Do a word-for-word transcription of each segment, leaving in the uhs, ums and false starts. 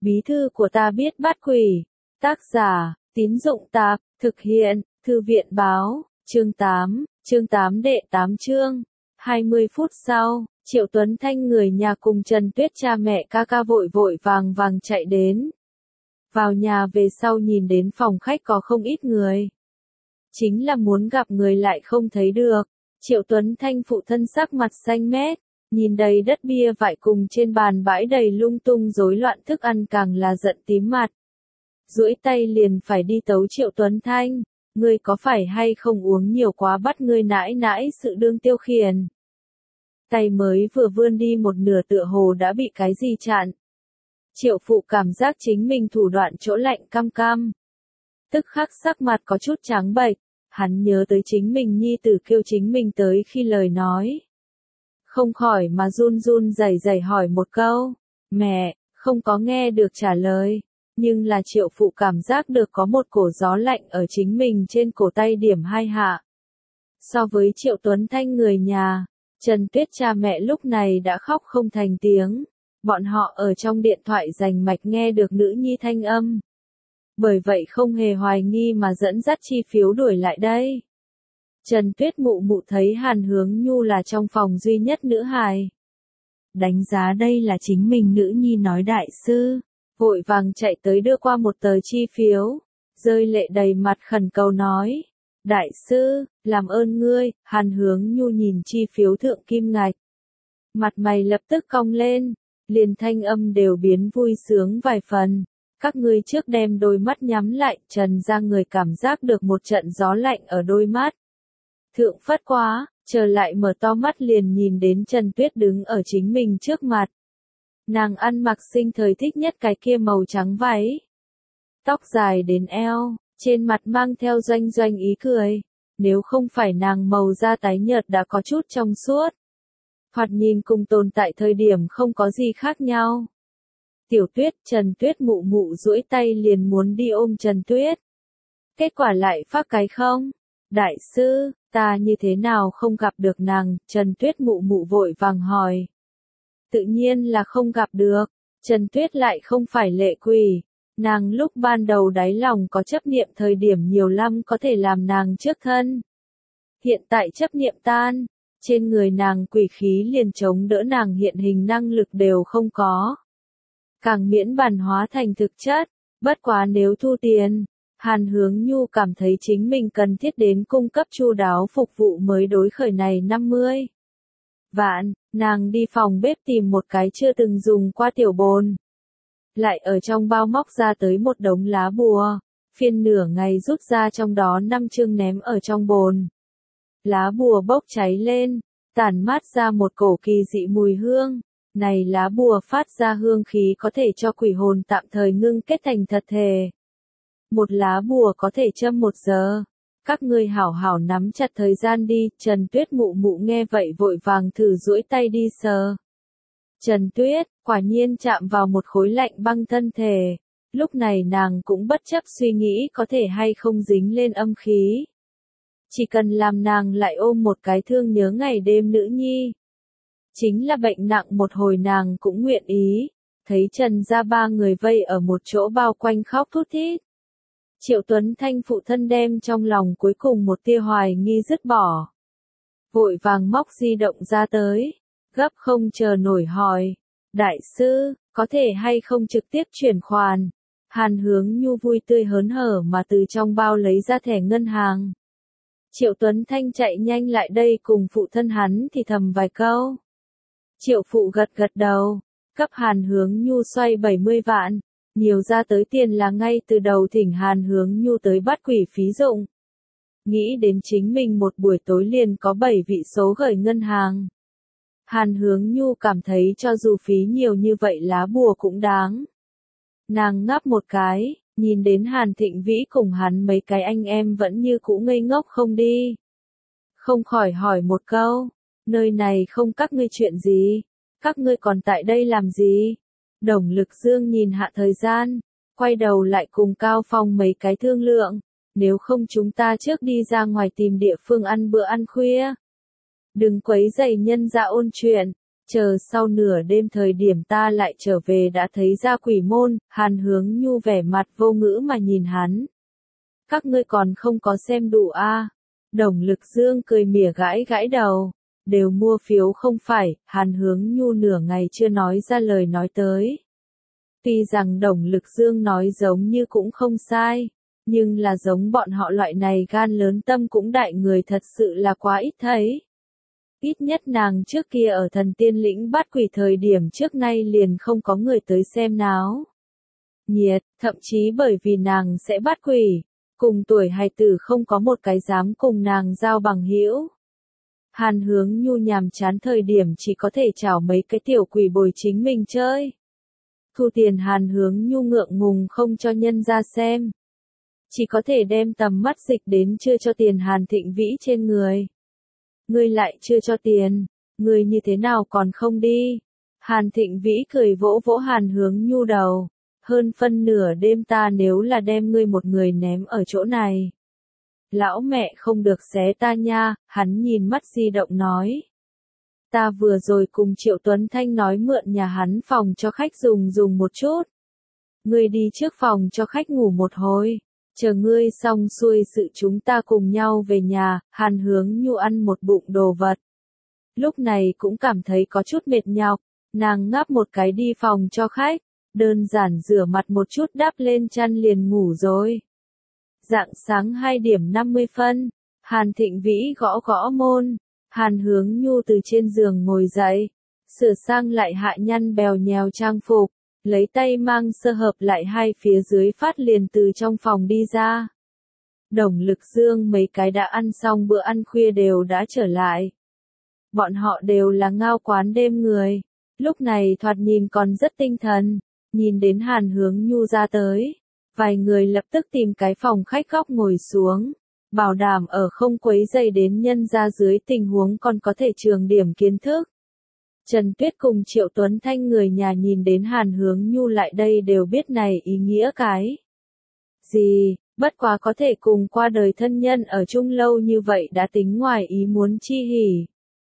Bí thư của ta biết bắt quỷ. Tác giả, Tín Dụng Tạp, thực hiện, Thư viện Báo, chương tám, chương tám đệ tám chương. hai mươi phút sau, Triệu Tuấn Thanh người nhà cùng Trần Tuyết cha mẹ ca ca vội vội vàng vàng chạy đến. Vào nhà về sau nhìn đến phòng khách có không ít người. Chính là muốn gặp người lại không thấy được. Triệu Tuấn Thanh phụ thân sắc mặt xanh mét, nhìn đầy đất bia vại cùng trên bàn bãi đầy lung tung rối loạn thức ăn càng là giận tím mặt. Duỗi tay liền phải đi tấu Triệu Tuấn Thanh, ngươi có phải hay không uống nhiều quá bắt ngươi nãi nãi sự đương tiêu khiển. Tay mới vừa vươn đi một nửa tựa hồ đã bị cái gì chặn. Triệu phụ cảm giác chính mình thủ đoạn chỗ lạnh cam cam. Tức khắc sắc mặt có chút trắng bệch, hắn nhớ tới chính mình nhi tử kêu chính mình tới khi lời nói. Không khỏi mà run run rẩy rẩy hỏi một câu, mẹ, không có nghe được trả lời, nhưng là Triệu phụ cảm giác được có một cổ gió lạnh ở chính mình trên cổ tay điểm hai hạ. So với Triệu Tuấn Thanh người nhà, Trần Tuyết cha mẹ lúc này đã khóc không thành tiếng, bọn họ ở trong điện thoại rành mạch nghe được nữ nhi thanh âm. Bởi vậy không hề hoài nghi mà dẫn dắt chi phiếu đuổi lại đây. Trần Tuyết mụ mụ thấy Hàn Hướng Nhu là trong phòng duy nhất nữ hài. Đánh giá đây là chính mình nữ nhi nói đại sư, vội vàng chạy tới đưa qua một tờ chi phiếu, rơi lệ đầy mặt khẩn cầu nói. Đại sư, làm ơn ngươi. Hàn Hướng Nhu nhìn chi phiếu thượng kim ngạch. Mặt mày lập tức cong lên, liền thanh âm đều biến vui sướng vài phần. Các ngươi trước đem đôi mắt nhắm lại, Trần ra người cảm giác được một trận gió lạnh ở đôi mắt. Thượng phất quá, trở lại mở to mắt liền nhìn đến Trần Tuyết đứng ở chính mình trước mặt. Nàng ăn mặc sinh thời thích nhất cái kia màu trắng váy. Tóc dài đến eo, trên mặt mang theo doanh doanh ý cười. Nếu không phải nàng màu da tái nhợt đã có chút trong suốt. Thoạt nhìn cùng tồn tại thời điểm không có gì khác nhau. Tiểu Tuyết, Trần Tuyết mụ mụ duỗi tay liền muốn đi ôm Trần Tuyết. Kết quả lại phát cái không. Đại sư, ta như thế nào không gặp được nàng, Trần Tuyết mụ mụ vội vàng hỏi. Tự nhiên là không gặp được, Trần Tuyết lại không phải lệ quỷ. Nàng lúc ban đầu đáy lòng có chấp niệm thời điểm nhiều lắm có thể làm nàng trước thân. Hiện tại chấp niệm tan, trên người nàng quỷ khí liền chống đỡ nàng hiện hình năng lực đều không có. Càng miễn bàn hóa thành thực chất, bất quá nếu thu tiền, Hàn Hướng Nhu cảm thấy chính mình cần thiết đến cung cấp chu đáo phục vụ mới đối khởi này năm mươi. Vạn, nàng đi phòng bếp tìm một cái chưa từng dùng qua tiểu bồn. Lại ở trong bao móc ra tới một đống lá bùa, phiên nửa ngày rút ra trong đó năm chương ném ở trong bồn. Lá bùa bốc cháy lên, tản mát ra một cổ kỳ dị mùi hương. Này lá bùa phát ra hương khí có thể cho quỷ hồn tạm thời ngưng kết thành thật thể. Một lá bùa có thể châm một giờ. Các ngươi hảo hảo nắm chặt thời gian đi. Trần Tuyết mụ mụ nghe vậy vội vàng thử duỗi tay đi sờ. Trần Tuyết, quả nhiên chạm vào một khối lạnh băng thân thể. Lúc này nàng cũng bất chấp suy nghĩ có thể hay không dính lên âm khí. Chỉ cần làm nàng lại ôm một cái thương nhớ ngày đêm nữ nhi. Chính là bệnh nặng một hồi nàng cũng nguyện ý. Thấy Trần ra ba người vây ở một chỗ bao quanh khóc thút thít. Triệu Tuấn Thanh phụ thân đem trong lòng cuối cùng một tia hoài nghi dứt bỏ. Vội vàng móc di động ra tới. Gấp không chờ nổi hỏi. Đại sư, có thể hay không trực tiếp chuyển khoản. Hàn Hướng Nhu vui tươi hớn hở mà từ trong bao lấy ra thẻ ngân hàng. Triệu Tuấn Thanh chạy nhanh lại đây cùng phụ thân hắn thì thầm vài câu. Triệu phụ gật gật đầu, cấp Hàn Hướng Nhu xoay bảy mươi vạn, nhiều ra tới tiền là ngay từ đầu thỉnh Hàn Hướng Nhu tới bắt quỷ phí dụng. Nghĩ đến chính mình một buổi tối liền có bảy vị số gửi ngân hàng. Hàn Hướng Nhu cảm thấy cho dù phí nhiều như vậy lá bùa cũng đáng. Nàng ngáp một cái, nhìn đến Hàn Thịnh Vĩ cùng hắn mấy cái anh em vẫn như cũ ngây ngốc không đi. Không khỏi hỏi một câu. Nơi này không các ngươi chuyện gì? Các ngươi còn tại đây làm gì? Đồng Lực Dương nhìn hạ thời gian, quay đầu lại cùng Cao Phong mấy cái thương lượng. Nếu không chúng ta trước đi ra ngoài tìm địa phương ăn bữa ăn khuya. Đừng quấy rầy nhân ra ôn chuyện. Chờ sau nửa đêm thời điểm ta lại trở về đã thấy ra quỷ môn, Hàn Hướng Nhu vẻ mặt vô ngữ mà nhìn hắn. Các ngươi còn không có xem đủ a? À? Đồng Lực Dương cười mỉa gãi gãi đầu. Đều mua phiếu không phải, Hàn Hướng Nhu nửa ngày chưa nói ra lời nói tới. Tuy rằng Đồng Lực Dương nói giống như cũng không sai, nhưng là giống bọn họ loại này gan lớn tâm cũng đại người thật sự là quá ít thấy. Ít nhất nàng trước kia ở thần tiên lĩnh bắt quỷ thời điểm trước nay liền không có người tới xem náo nhiệt, thậm chí bởi vì nàng sẽ bắt quỷ, cùng tuổi hài tử không có một cái dám cùng nàng giao bằng hữu. Hàn Hướng Nhu nhàm chán thời điểm chỉ có thể chào mấy cái tiểu quỷ bồi chính mình chơi. Thu tiền Hàn Hướng Nhu ngượng ngùng không cho nhân ra xem. Chỉ có thể đem tầm mắt dịch đến chưa cho tiền Hàn Thịnh Vĩ trên người. Ngươi lại chưa cho tiền, ngươi như thế nào còn không đi? Hàn Thịnh Vĩ cười vỗ vỗ Hàn Hướng Nhu đầu. Hơn phân nửa đêm ta nếu là đem ngươi một người ném ở chỗ này. Lão mẹ không được xé ta nha, hắn nhìn mắt di động nói. Ta vừa rồi cùng Triệu Tuấn Thanh nói mượn nhà hắn phòng cho khách dùng dùng một chút. Ngươi đi trước phòng cho khách ngủ một hồi. Chờ ngươi xong xuôi sự chúng ta cùng nhau về nhà, Hàn Hướng Nhu ăn một bụng đồ vật. Lúc này cũng cảm thấy có chút mệt nhọc, nàng ngáp một cái đi phòng cho khách, đơn giản rửa mặt một chút đắp lên chăn liền ngủ rồi. Rạng sáng hai điểm năm mươi phân, Hàn Thịnh Vĩ gõ gõ môn, Hàn Hướng Nhu từ trên giường ngồi dậy, sửa sang lại hạ nhăn bèo nhèo trang phục. Lấy tay mang sơ hợp lại hai phía dưới phát liền từ trong phòng đi ra. Đồng Lực Dương mấy cái đã ăn xong bữa ăn khuya đều đã trở lại. Bọn họ đều là ngao quán đêm người. Lúc này thoạt nhìn còn rất tinh thần. Nhìn đến Hàn Hướng Nhu ra tới. Vài người lập tức tìm cái phòng khách góc ngồi xuống. Bảo đảm ở không quấy rầy đến nhân ra dưới tình huống còn có thể trường điểm kiến thức. Trần Tuyết cùng Triệu Tuấn Thanh người nhà nhìn đến Hàn Hướng Nhu lại đây đều biết này ý nghĩa cái gì, bất quá có thể cùng qua đời thân nhân ở chung lâu như vậy đã tính ngoài ý muốn chi hỉ.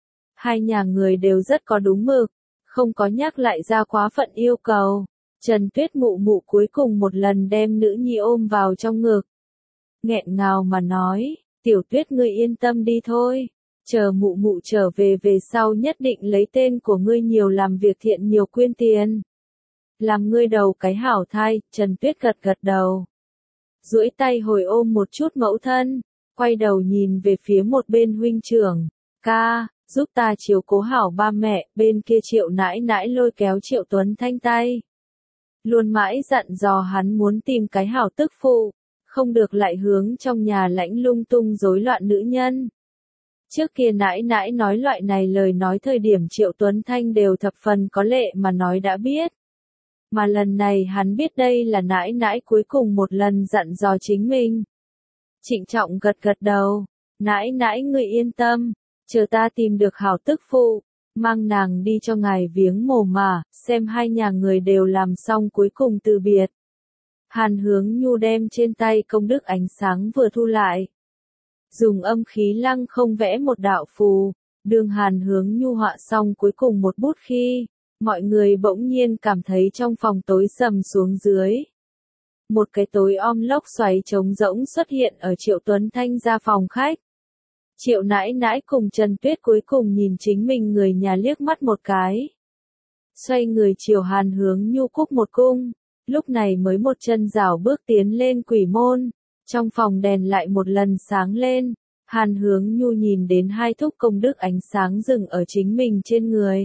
Hai nhà người đều rất có đúng mực, không có nhắc lại ra quá phận yêu cầu. Trần Tuyết mụ mụ cuối cùng một lần đem nữ nhi ôm vào trong ngực. Nghẹn ngào mà nói, Tiểu Tuyết ngươi yên tâm đi thôi. Chờ mụ mụ trở về về sau nhất định lấy tên của ngươi nhiều làm việc thiện nhiều quyên tiền. Làm ngươi đầu cái hảo thai, Trần Tuyết gật gật đầu. Duỗi tay hồi ôm một chút mẫu thân, quay đầu nhìn về phía một bên huynh trưởng. Ca, giúp ta chiếu cố hảo ba mẹ, bên kia Triệu nãi nãi lôi kéo Triệu Tuấn Thanh tay. Luôn mãi dặn dò hắn muốn tìm cái hảo tức phụ, không được lại hướng trong nhà lãnh lung tung rối loạn nữ nhân. Trước kia nãi nãi nói loại này lời nói thời điểm Triệu Tuấn Thanh đều thập phần có lệ mà nói đã biết. Mà lần này hắn biết đây là nãi nãi cuối cùng một lần dặn dò chính mình. Trịnh trọng gật gật đầu, nãi nãi ngươi yên tâm, chờ ta tìm được hảo tức phụ, mang nàng đi cho ngài viếng mồ mà, xem hai nhà người đều làm xong cuối cùng từ biệt. Hàn Hướng Nhu đem trên tay công đức ánh sáng vừa thu lại. Dùng âm khí lăng không vẽ một đạo phù, đường Hàn Hướng Nhu họa xong cuối cùng một bút khi, mọi người bỗng nhiên cảm thấy trong phòng tối sầm xuống dưới. Một cái tối om lốc xoáy trống rỗng xuất hiện ở Triệu Tuấn Thanh ra phòng khách. Triệu nãi nãi cùng Trần Tuyết cuối cùng nhìn chính mình người nhà liếc mắt một cái. Xoay người chiều Hàn Hướng Nhu cúc một cung, lúc này mới một chân rảo bước tiến lên quỷ môn. Trong phòng đèn lại một lần sáng lên, Hàn Hướng Nhu nhìn đến hai thúc công đức ánh sáng dừng ở chính mình trên người.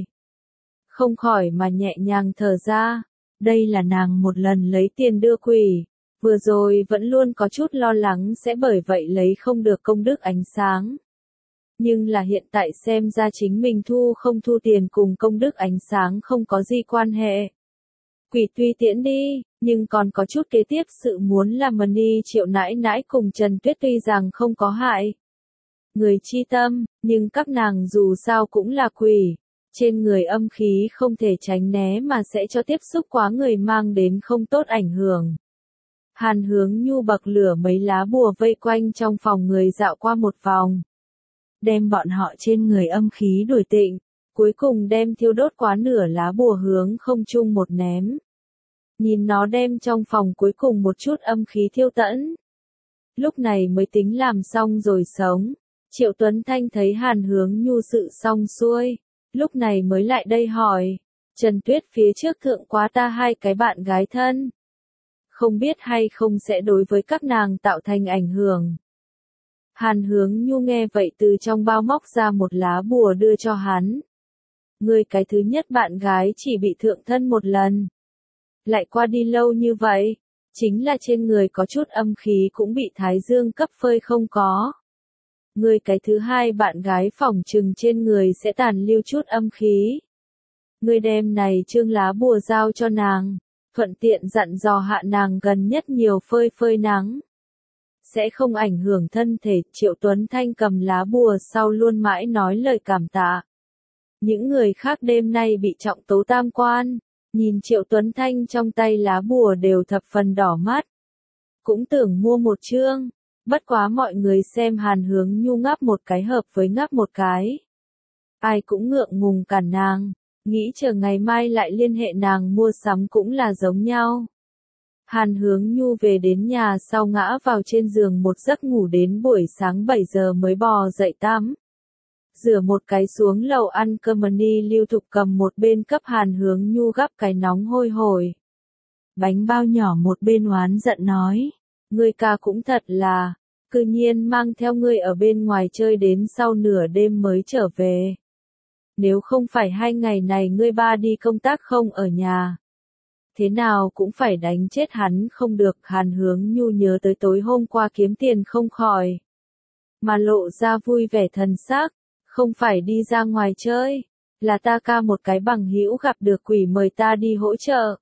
Không khỏi mà nhẹ nhàng thở ra, đây là nàng một lần lấy tiền đưa quỷ, vừa rồi vẫn luôn có chút lo lắng sẽ bởi vậy lấy không được công đức ánh sáng. Nhưng là hiện tại xem ra chính mình thu không thu tiền cùng công đức ánh sáng không có gì quan hệ. Quỷ tuy tiễn đi, nhưng còn có chút kế tiếp sự muốn làm mần đi Triệu nãi nãi cùng Trần Tuyết tuy rằng không có hại người chi tâm, nhưng các nàng dù sao cũng là quỷ, trên người âm khí không thể tránh né mà sẽ cho tiếp xúc quá người mang đến không tốt ảnh hưởng. Hàn Hướng Nhu bậc lửa mấy lá bùa vây quanh trong phòng người dạo qua một vòng, đem bọn họ trên người âm khí đuổi tịnh, cuối cùng đem thiêu đốt quá nửa lá bùa hướng không trung một ném. Nhìn nó đem trong phòng cuối cùng một chút âm khí thiêu tẫn. Lúc này mới tính làm xong rồi sống. Triệu Tuấn Thanh thấy Hàn Hướng Nhu sự xong xuôi, lúc này mới lại đây hỏi, Trần Tuyết phía trước thượng quá ta hai cái bạn gái thân. Không biết hay không sẽ đối với các nàng tạo thành ảnh hưởng. Hàn Hướng Nhu nghe vậy từ trong bao móc ra một lá bùa đưa cho hắn. Người cái thứ nhất bạn gái chỉ bị thượng thân một lần. Lại qua đi lâu như vậy, chính là trên người có chút âm khí cũng bị Thái Dương cấp phơi không có. Người cái thứ hai bạn gái phỏng chừng trên người sẽ tàn lưu chút âm khí. Người đem này trương lá bùa giao cho nàng, thuận tiện dặn dò hạ nàng gần nhất nhiều phơi phơi nắng. Sẽ không ảnh hưởng thân thể. Triệu Tuấn Thanh cầm lá bùa sau luôn mãi nói lời cảm tạ. Những người khác đêm nay bị trọng tố tam quan, nhìn Triệu Tuấn Thanh trong tay lá bùa đều thập phần đỏ mắt. Cũng tưởng mua một chương, bất quá mọi người xem Hàn Hướng Nhu ngáp một cái hợp với ngáp một cái. Ai cũng ngượng ngùng cản nàng, nghĩ chờ ngày mai lại liên hệ nàng mua sắm cũng là giống nhau. Hàn Hướng Nhu về đến nhà sau ngã vào trên giường một giấc ngủ đến buổi sáng bảy giờ mới bò dậy tắm. Rửa một cái xuống lầu ăn cơm. Ni Lưu Thục cầm một bên cấp Hàn Hướng Nhu gắp cái nóng hôi hổi. Bánh bao nhỏ một bên oán giận nói, ngươi ca cũng thật là, cư nhiên mang theo ngươi ở bên ngoài chơi đến sau nửa đêm mới trở về. Nếu không phải hai ngày này ngươi ba đi công tác không ở nhà, thế nào cũng phải đánh chết hắn không được. Hàn Hướng Nhu nhớ tới tối hôm qua kiếm tiền không khỏi, mà lộ ra vui vẻ thần sắc. Không phải đi ra ngoài chơi, là ta ca một cái bằng hữu gặp được quỷ mời ta đi hỗ trợ.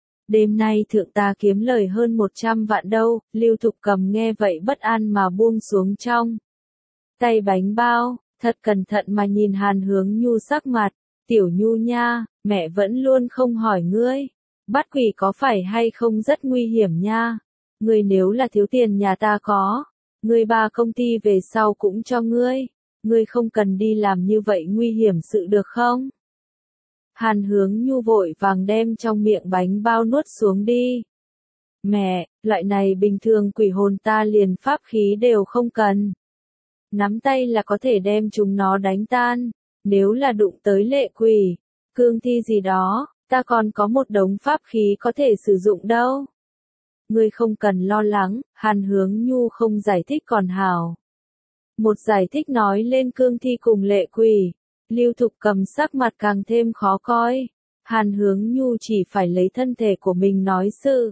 Đêm nay thượng ta kiếm lời hơn một trăm vạn đâu. Lưu Thục cầm nghe vậy bất an mà buông xuống trong tay bánh bao, thật cẩn thận mà nhìn Hàn Hướng Nhu sắc mặt. Tiểu Nhu nha, mẹ vẫn luôn không hỏi ngươi, bắt quỷ có phải hay không rất nguy hiểm nha. Ngươi nếu là thiếu tiền nhà ta có, ngươi ba công ty về sau cũng cho ngươi. Ngươi không cần đi làm như vậy nguy hiểm sự được không? Hàn Hướng Nhu vội vàng đem trong miệng bánh bao nuốt xuống đi. Mẹ, loại này bình thường quỷ hồn ta liền pháp khí đều không cần. Nắm tay là có thể đem chúng nó đánh tan. Nếu là đụng tới lệ quỷ, cương thi gì đó, ta còn có một đống pháp khí có thể sử dụng đâu. Ngươi không cần lo lắng. Hàn Hướng Nhu không giải thích còn hảo. Một giải thích nói lên cương thi cùng lệ quỷ, Lưu Thục cầm sắc mặt càng thêm khó coi. Hàn Hướng Nhu chỉ phải lấy thân thể của mình nói sự.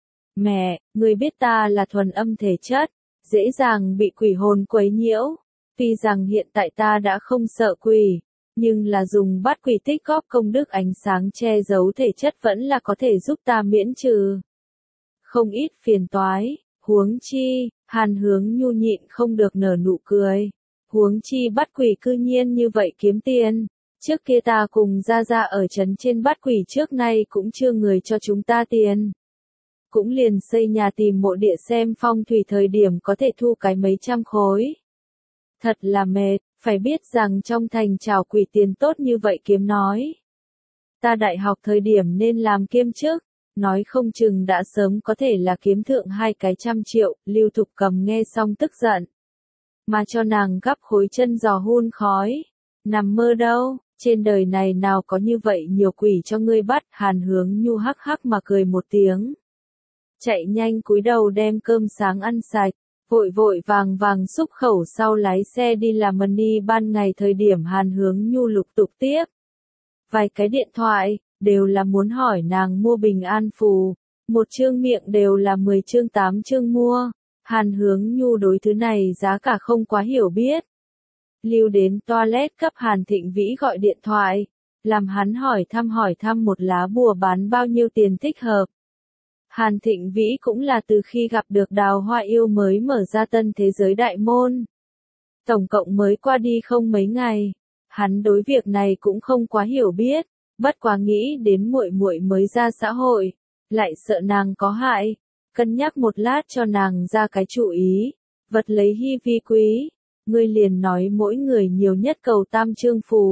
Mẹ, người biết ta là thuần âm thể chất, dễ dàng bị quỷ hồn quấy nhiễu. Tuy rằng hiện tại ta đã không sợ quỷ, nhưng là dùng bắt quỷ tích góp công đức ánh sáng che giấu thể chất vẫn là có thể giúp ta miễn trừ không ít phiền toái. Huống chi, Hàn Hướng Nhu nhịn không được nở nụ cười. Huống chi bắt quỷ cư nhiên như vậy kiếm tiền. Trước kia ta cùng ra ra ở trấn trên bắt quỷ trước nay cũng chưa người cho chúng ta tiền. Cũng liền xây nhà tìm mộ địa xem phong thủy thời điểm có thể thu cái mấy trăm khối. Thật là mệt, phải biết rằng trong thành trào quỷ tiền tốt như vậy kiếm nói. Ta đại học thời điểm nên làm kiêm chức. Nói không chừng đã sớm có thể là kiếm thượng hai cái trăm triệu. Lưu Thục cầm nghe xong tức giận, mà cho nàng gắp khối chân giò hun khói. Nằm mơ đâu, trên đời này nào có như vậy nhiều quỷ cho ngươi bắt. Hàn Hướng Nhu hắc hắc mà cười một tiếng, chạy nhanh cúi đầu đem cơm sáng ăn sạch, vội vội vàng vàng xúc khẩu sau lái xe đi làm. Money ban ngày thời điểm Hàn Hướng Nhu lục tục tiếp vài cái điện thoại, đều là muốn hỏi nàng mua bình an phù. Một chương miệng đều là mười chương tám chương mua. Hàn Hướng Nhu đối thứ này giá cả không quá hiểu biết. Lưu đến toilet cấp Hàn Thịnh Vĩ gọi điện thoại, làm hắn hỏi thăm hỏi thăm một lá bùa bán bao nhiêu tiền thích hợp. Hàn Thịnh Vĩ cũng là từ khi gặp được Đào Hoa Yêu mới mở ra tân thế giới đại môn. Tổng cộng mới qua đi không mấy ngày, hắn đối việc này cũng không quá hiểu biết. Bất quá nghĩ đến muội muội mới ra xã hội, lại sợ nàng có hại, cân nhắc một lát cho nàng ra cái chủ ý, vật lấy hy vi quý, ngươi liền nói mỗi người nhiều nhất cầu tam chương phù,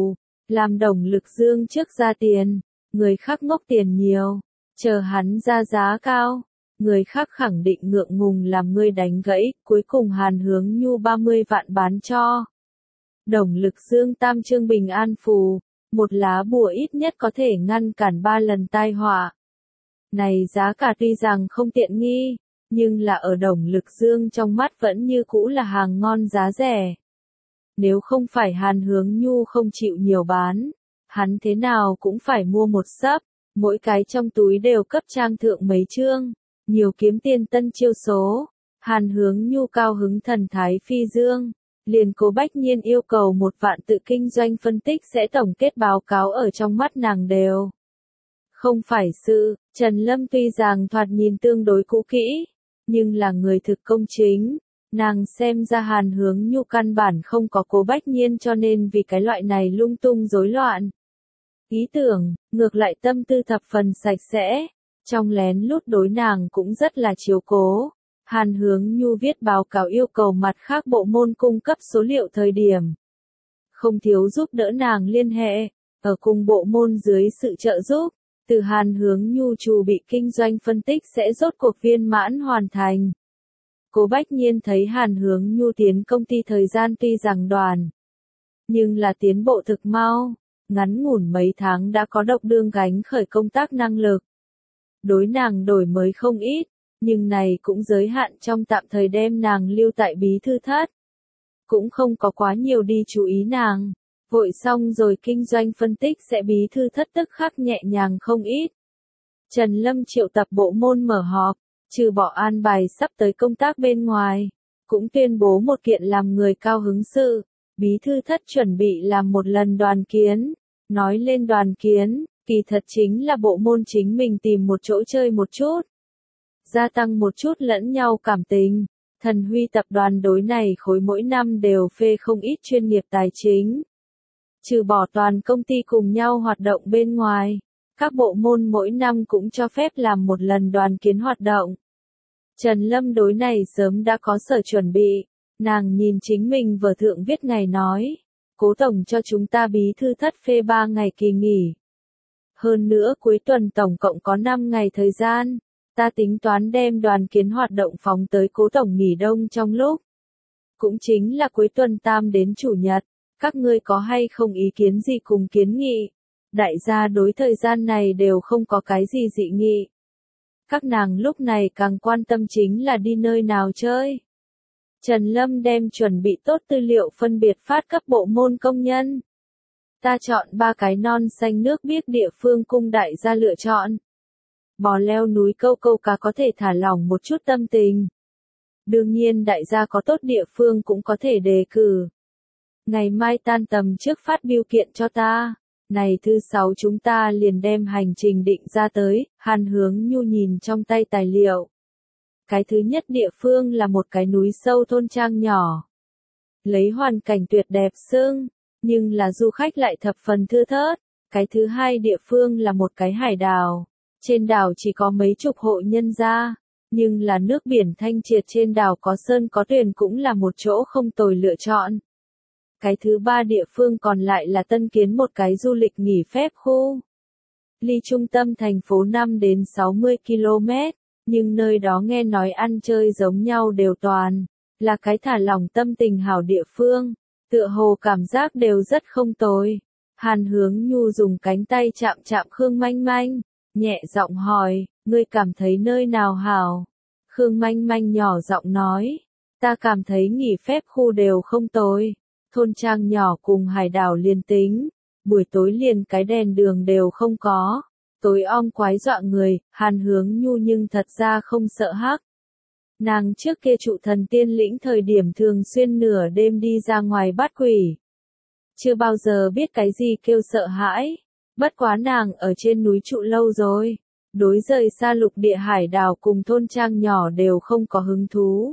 làm Đồng Lực Dương trước ra tiền, người khác ngốc tiền nhiều, chờ hắn ra giá cao, người khác khẳng định ngượng ngùng làm ngươi đánh gãy, cuối cùng Hàn Hướng Nhu ba mươi vạn bán cho. Đồng Lực Dương tam chương bình an phù, một lá bùa ít nhất có thể ngăn cản ba lần tai họa. Này giá cả tuy rằng không tiện nghi, nhưng là ở Đồng Lực Dương trong mắt vẫn như cũ là hàng ngon giá rẻ. Nếu không phải Hàn Hướng Nhu không chịu nhiều bán, hắn thế nào cũng phải mua một sấp, mỗi cái trong túi đều cấp trang thượng mấy chương, nhiều kiếm tiền tân chiêu số. Hàn Hướng Nhu cao hứng thần thái phi dương, liền Cố Bách Nhiên yêu cầu một vạn tự kinh doanh phân tích sẽ tổng kết báo cáo ở trong mắt nàng đều. Không phải sự, Trần Lâm tuy rằng thoạt nhìn tương đối cũ kỹ, nhưng là người thực công chính, nàng xem ra Hàn Hướng Nhu căn bản không có Cố Bách Nhiên cho nên vì cái loại này lung tung rối loạn. Ý tưởng, ngược lại tâm tư thập phần sạch sẽ, trong lén lút đối nàng cũng rất là chiếu cố. Hàn Hướng Nhu viết báo cáo yêu cầu mặt khác bộ môn cung cấp số liệu thời điểm. Không thiếu giúp đỡ nàng liên hệ, ở cùng bộ môn dưới sự trợ giúp, từ Hàn Hướng Nhu chủ bị kinh doanh phân tích sẽ rốt cuộc viên mãn hoàn thành. Cố Bách Nhiên thấy Hàn Hướng Nhu tiến công ty thời gian tuy rằng đoàn, nhưng là tiến bộ thực mau, ngắn ngủn mấy tháng đã có độc đương gánh khởi công tác năng lực. Đối nàng đổi mới không ít, nhưng này cũng giới hạn trong tạm thời đem nàng lưu tại bí thư thất. Cũng không có quá nhiều đi chú ý nàng, vội xong rồi kinh doanh phân tích sẽ bí thư thất tức khắc nhẹ nhàng không ít. Trần Lâm triệu tập bộ môn mở họp, trừ bỏ an bài sắp tới công tác bên ngoài, cũng tuyên bố một kiện làm người cao hứng sự, bí thư thất chuẩn bị làm một lần đoàn kiến. Nói lên đoàn kiến, kỳ thật chính là bộ môn chính mình tìm một chỗ chơi một chút, gia tăng một chút lẫn nhau cảm tình. Thần Huy tập đoàn đối này khối mỗi năm đều phê không ít chuyên nghiệp tài chính. Trừ bỏ toàn công ty cùng nhau hoạt động bên ngoài, các bộ môn mỗi năm cũng cho phép làm một lần đoàn kiến hoạt động. Trần Lâm đối này sớm đã có sở chuẩn bị, nàng nhìn chính mình vở thượng viết ngày nói, Cố tổng cho chúng ta bí thư thất phê ba ngày kỳ nghỉ. Hơn nữa cuối tuần tổng cộng có năm ngày thời gian, ta tính toán đem đoàn kiến hoạt động phóng tới Cố tổng nghỉ đông trong lúc. Cũng chính là cuối tuần tam đến chủ nhật, các ngươi có hay không ý kiến gì cùng kiến nghị? Đại gia đối thời gian này đều không có cái gì dị nghị. Các nàng lúc này càng quan tâm chính là đi nơi nào chơi. Trần Lâm đem chuẩn bị tốt tư liệu phân biệt phát cấp bộ môn công nhân. Ta chọn ba cái non xanh nước biếc địa phương cung đại gia lựa chọn. Bò leo núi câu câu cá có thể thả lỏng một chút tâm tình. Đương nhiên đại gia có tốt địa phương cũng có thể đề cử. Ngày mai tan tầm trước phát biêu kiện cho ta. Này thứ sáu chúng ta liền đem hành trình định ra tới. Hàn Hướng Nhu nhìn trong tay tài liệu. Cái thứ nhất địa phương là một cái núi sâu thôn trang nhỏ. Lấy hoàn cảnh tuyệt đẹp xưng, nhưng là du khách lại thập phần thưa thớt. Cái thứ hai địa phương là một cái hải đảo. Trên đảo chỉ có mấy chục hộ nhân gia, nhưng là nước biển thanh triệt, trên đảo có sơn có tuyền cũng là một chỗ không tồi lựa chọn. Cái thứ ba địa phương còn lại là tân kiến một cái du lịch nghỉ phép khu. Ly trung tâm thành phố năm đến sáu mươi ki lô mét, nhưng nơi đó nghe nói ăn chơi giống nhau đều toàn, là cái thả lỏng tâm tình hảo địa phương, tựa hồ cảm giác đều rất không tồi. Hàn Hướng Nhu dùng cánh tay chạm chạm Khương Manh Manh, nhẹ giọng hỏi, ngươi cảm thấy nơi nào hảo? Khương Manh Manh nhỏ giọng nói, ta cảm thấy nghỉ phép khu đều không tồi. Thôn trang nhỏ cùng hải đảo liền tính, buổi tối liền cái đèn đường đều không có, tối om quái dọa người. Hàn Hướng Nhu nhưng thật ra không sợ hắc. Nàng trước kia trụ Thần Tiên Lĩnh thời điểm thường xuyên nửa đêm đi ra ngoài bắt quỷ. Chưa bao giờ biết cái gì kêu sợ hãi, bất quá nàng ở trên núi trụ lâu rồi, đối rời xa lục địa hải đảo cùng thôn trang nhỏ đều không có hứng thú.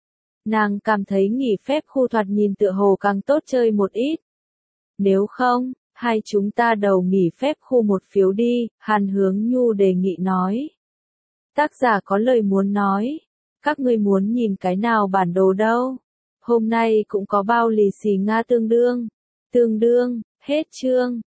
Nàng cảm thấy nghỉ phép khu thoạt nhìn tựa hồ càng tốt chơi một ít. Nếu không, hai chúng ta đầu nghỉ phép khu một phiếu đi, Hàn Hướng Nhu đề nghị nói. Tác giả có lời muốn nói, các ngươi muốn nhìn cái nào bản đồ đâu? Hôm nay cũng có bao lì xì Nga tương đương, tương đương, hết chương.